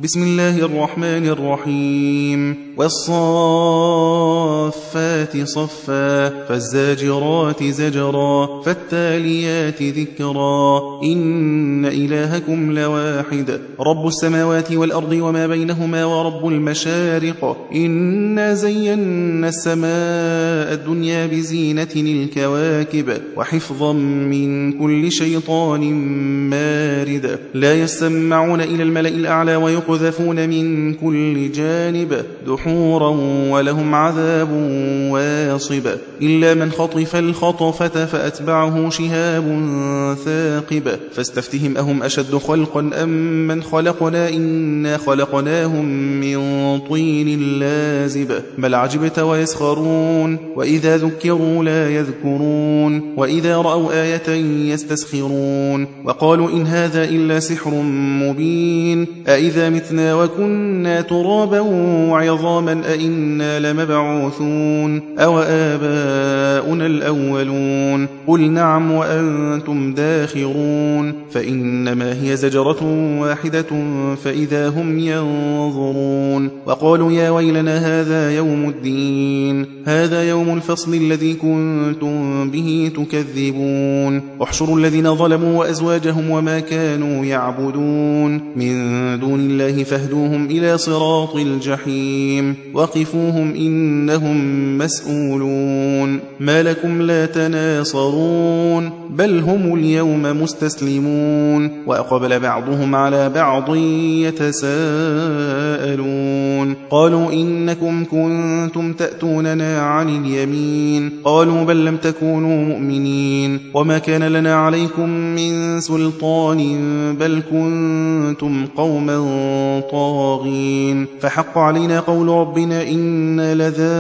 بسم الله الرحمن الرحيم والصافات صفا فالزاجرات زجرا فالتاليات ذكرا إن إلهكم لواحد رب السماوات والأرض وما بينهما ورب المشارق إنا زينا السماء الدنيا بزينة الكواكب وحفظا من كل شيطان مارد لا يسمعون إلى الملأ الأعلى ويقذفون من كل جانب دحورا ولهم عذاب واصب إلا من خطف الخطفة فأتبعه شهاب ثاقب فاستفتهم أهم أشد خلقا أم من خلقنا إنا خلقناهم من طين لازب بل عجبت ويسخرون وإذا ذكروا لا يذكرون وإذا رأوا آية يستسخرون وقالوا إن هذا إلا سحر مبين أإذا متنا وكنا ترابا وعظاما أإنا لمبعوثون أو آباؤنا الأولون قل نعم وأنتم داخرون فإنما هي زجرة واحدة فإذا هم ينظرون وقالوا يا ويلنا هذا يوم الدين هذا يوم الفصل الذي كنتم به تكذبون احشروا الذين ظلموا وأزواجهم وما كانوا يعبدون من دون الله فاهدوهم إلى صراط الجحيم وقفوهم إنهم مسؤولون ما لكم لا تناصرون بل هم اليوم مستسلمون وأقبل بعضهم على بعض يتساءلون قالوا إنكم كنتم تأتوننا عن اليمين قالوا بل لم تكونوا مؤمنين وما كان لنا عليكم من سلطان بل كنتم قوما طاغين فحق علينا قول ربنا إنا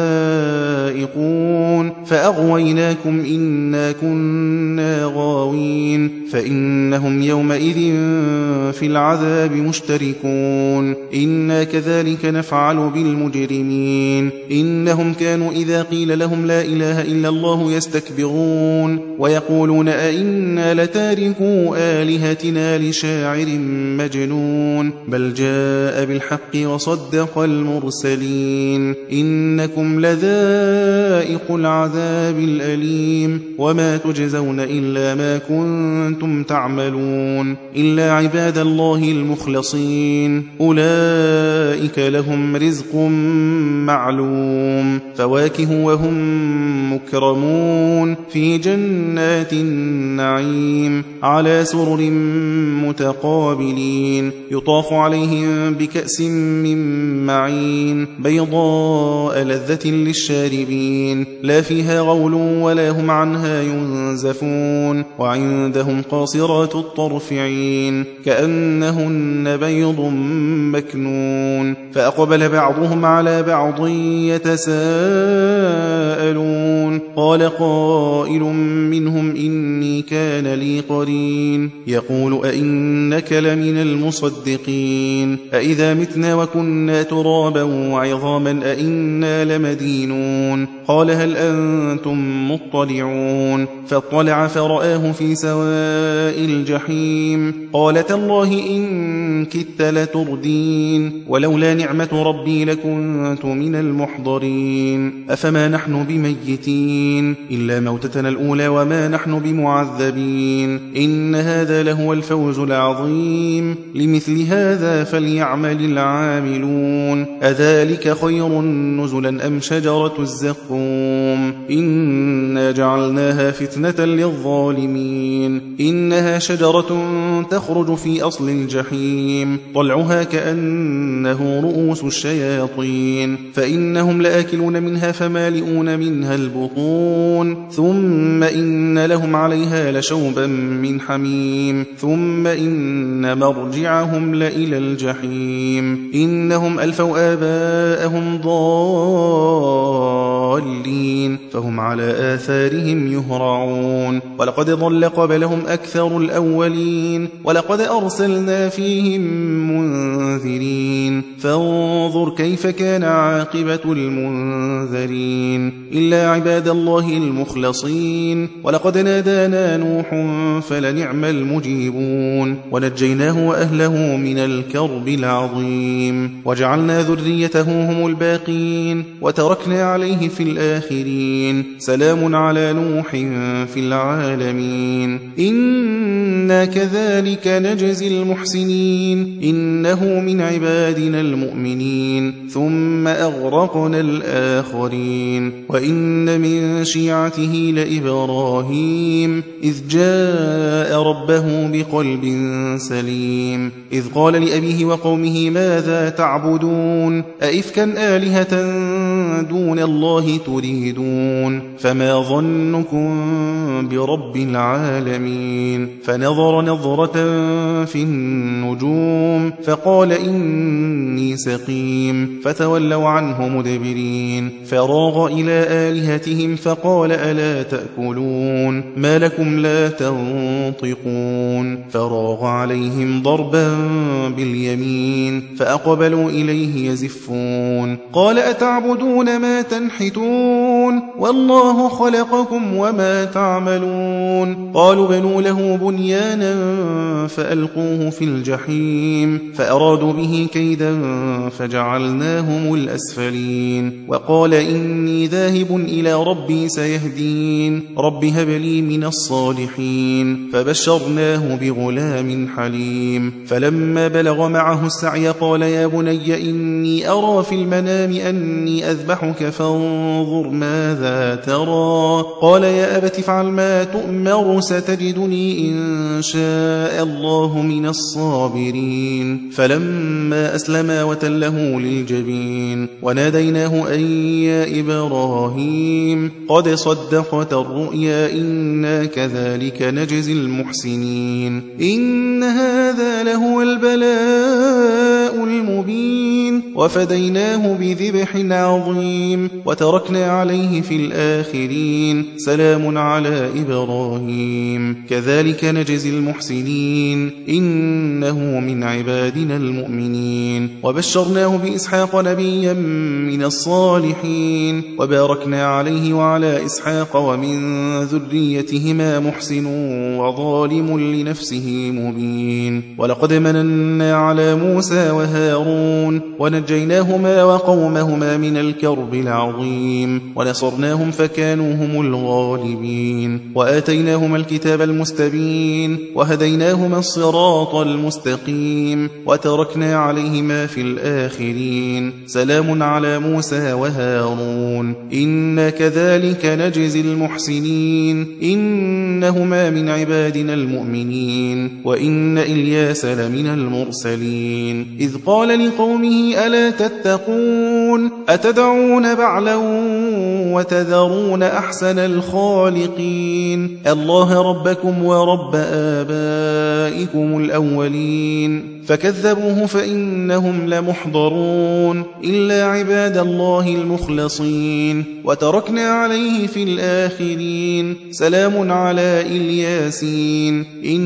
لذائقون فأغويناكم إنا كنا غاوين فإنهم يومئذ في العذاب مشتركون إنا كذلك نفعل بالمجرمين إنهم كانوا إذا قيل لهم لا إله إلا الله يستكبرون ويقولون أئنا لتاركو آلهتنا لشاعر مجنون بل جاء بالحق وصدق المرسلين إنكم لذائق العذاب الأليم وما تجزون إلا ما كنتم تعملون إلا عباد الله المخلصين أولئك لهم رزق معلوم فواكه وهم مكرمون في جنات النعيم على سرر متقابلين يطاف عليهم بكأس من معين بيضاء لذة للشاربين لا فيها غول ولا هم عنها ينزفون وعندهم قاصرات الطرف عين كأنهن بيض مكنون فأقبل بعضهم على بعض يتساءلون قال قائل منهم إني كان لي قرين يقول أئنك لمن المصدقين أئذا متنا وكنا ترابا وعظاما أئنا لمدينون قال هل أنتم مطلعون فاطلع فرآه في سواء الجحيم قال تالله إن كدت لتردين ولولا نعمة ربي لكنت من المحضرين أفما نحن بميتين إلا موتتنا الأولى وما نحن بمعذبين إن هذا لهو الفوز العظيم لمثل هذا فليعمل العاملون أذلك خير نزلا أم شجرة الزقوم إنا جعلناها فتنة للظالمين إنها شجرة تخرج في أصل الجحيم طلعها كأنه رؤوس الشياطين فإنهم لآكلون منها فمالئون منها البطون ثم إن لهم عليها لشوبا من حميم ثم إن مرجعهم لإلى الجحيم إنهم ألفوا آباءهم ضالين فهم على آثارهم يهرعون ولقد ضل قبلهم أكثر الأولين ولقد أرسلنا فيهم منذرين فانظر فانظر كيف كان عاقبة المنذرين إلا عباد الله المخلصين ولقد نادانا نوح فلنعم المجيبون ونجيناه وأهله من الكرب العظيم وجعلنا ذريته هم الباقين وتركنا عليه في الآخرين سلام على نوح في العالمين إنا كذلك نجزي المحسنين إنه من عبادنا المؤمنين ثم أغرقنا الآخرين وإن من شيعته لإبراهيم إذ جاء ربه بقلب سليم إذ قال لأبيه وقومه ماذا تعبدون أئفكا آلهة دون الله تريدون فما ظنكم برب العالمين فنظر نظرة في النجوم فقال إني سقيم فتولوا عنه مدبرين فراغ إلى آلهتهم فقال ألا تأكلون ما لكم لا تنطقون فراغ عليهم ضربا باليمين فأقبلوا إليه يزفون قال أتعبدون ما تنحتون والله خلقكم وما تعملون قالوا بنوا له بنيانا فألقوه في الجحيم فأرادوا به كيدا فجعلناهم الأسفلين وقال إني ذاهب إلى ربي سيهدين رب هب لي من الصالحين فبشرناه بغلام حليم فلما بلغ معه السعي قال يا بني إني أرى في المنام أني أذبحك فانظر ماذا ترى قال يا أبت افعل ما تؤمر ستجدني إن شاء الله من الصابرين فلما أسلما وتله للجبين وناديناه أن يا إبراهيم قد صدقت الرؤيا إنا كذلك نجزي المحسنين إن هذا لهو البلاء المبين وفديناه بذبح عظيم وتركنا عليه في الآخرين سلام على إبراهيم كذلك نجزي المحسنين إنه من عبادنا المؤمنين وبشرناه بإسحاق نبيا من الصالحين وباركنا عليه وعلى إسحاق ومن ذريتهما محسن وظالم لنفسه مبين ولقد مننا على موسى وهارون ونجيناهما وقومهما من الكرب العظيم ونصرناهم فكانوا هم الغالبين وآتيناهما الكتاب المستبين وهديناهما الصراط المستقيم وتركنا عليهما في الآخرين سلام على موسى وهارون إنا كذلك نجزي المحسنين إنهما من عبادنا المؤمنين وإن إلياس لمن المرسلين إذ قال لقومه ألا تتقون أتدعون بعلا وتذرون أحسن الخالقين الله ربكم ورب آبائكم الأولين فكذبوه فإنهم لمحضرون إلا عباد الله المخلصين وتركنا عليه في الآخرين سلام على إلياسين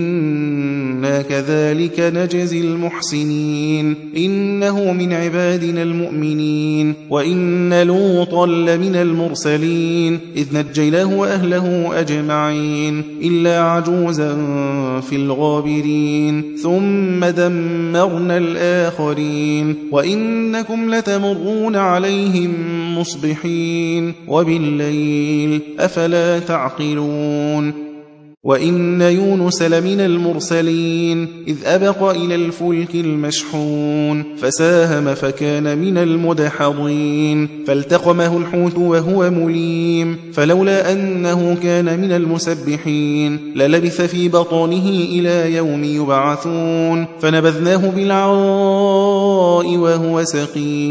إنا كذلك نجزي المحسنين إنه من عبادنا المؤمنين وإن لوطا لمن المرسلين إذ نجيناه وأهله أجمعين إلا عجوزا في الغابرين ثم دمرنا الآخرين وإنكم لتمرون عليهم مصبحين وبالليل أفلا تعقلون وإن يونس لمن المرسلين إذ أبق إلى الفلك المشحون فساهم فكان من المدحضين فالتقمه الحوت وهو مليم فلولا أنه كان من المسبحين للبث في بطنه إلى يوم يبعثون فنبذناه بالعراء وهو سقيم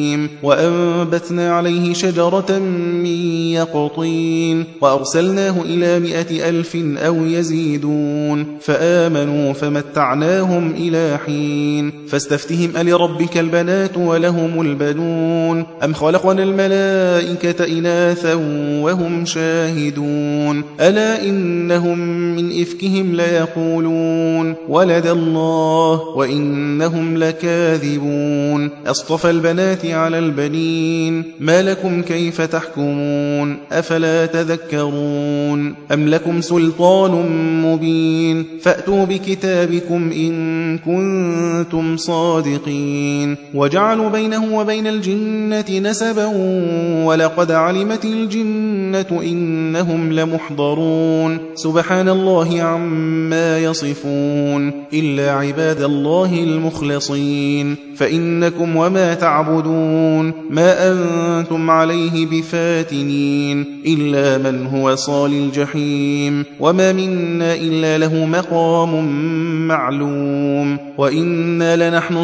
وأنبتنا عليه شجرة من يقطين وأرسلناه إلى 100,000 أو يزيدون فآمنوا فمتعناهم إلى حين فاستفتهم ألربك البنات ولهم البنون أم خلقنا الملائكة إناثا وهم شاهدون ألا إنهم من إفكهم ليقولون ولد الله وإنهم لكاذبون أصطفى البنات على البنين ما لكم كيف تحكمون أفلا تذكرون أم لكم سلطان مبين فأتوا بكتابكم إن كنتم صادقين وجعلوا بينه وبين الجنة نسبا ولقد علمت الجنة إنهم لمحضرون سبحان الله عما يصفون إلا عباد الله المخلصين فإنكم وما تعبدون ما أنتم عليه بفاتنين إلا من هو صال الجحيم وما منا إلا له مقام معلوم وإنا لنحن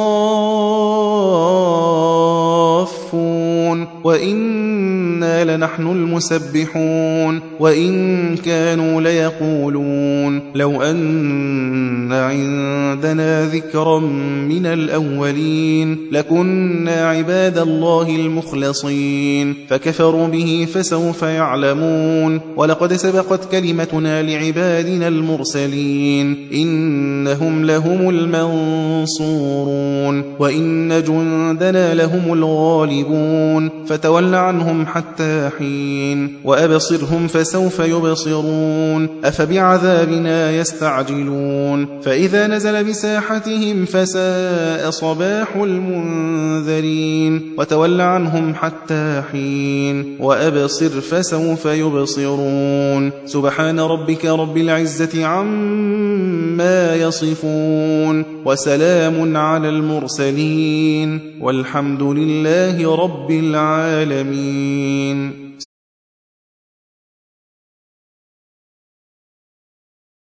الصافون وإنا لنحن المسبحون وإن كانوا ليقولون لو أن عندنا ذكرا من الأولين لكنا عباد الله المخلصين فكفروا به فسوف يعلمون ولقد سبقت كلمتنا لعبادنا المرسلين إنهم لهم المنصورون وإن جندنا لهم الغالبون فتول عنهم حتى حين وأبصرهم فسوف يبصرون أفبعذابنا يستعجلون فإذا نزل بساحتهم فساء صباح المنذرين وتول عنهم حتى حين وأبصر فسوف يبصرون سبحان ربك رب العزة عما يصفون وسلام على المرسلين والحمد لله رب العالمين.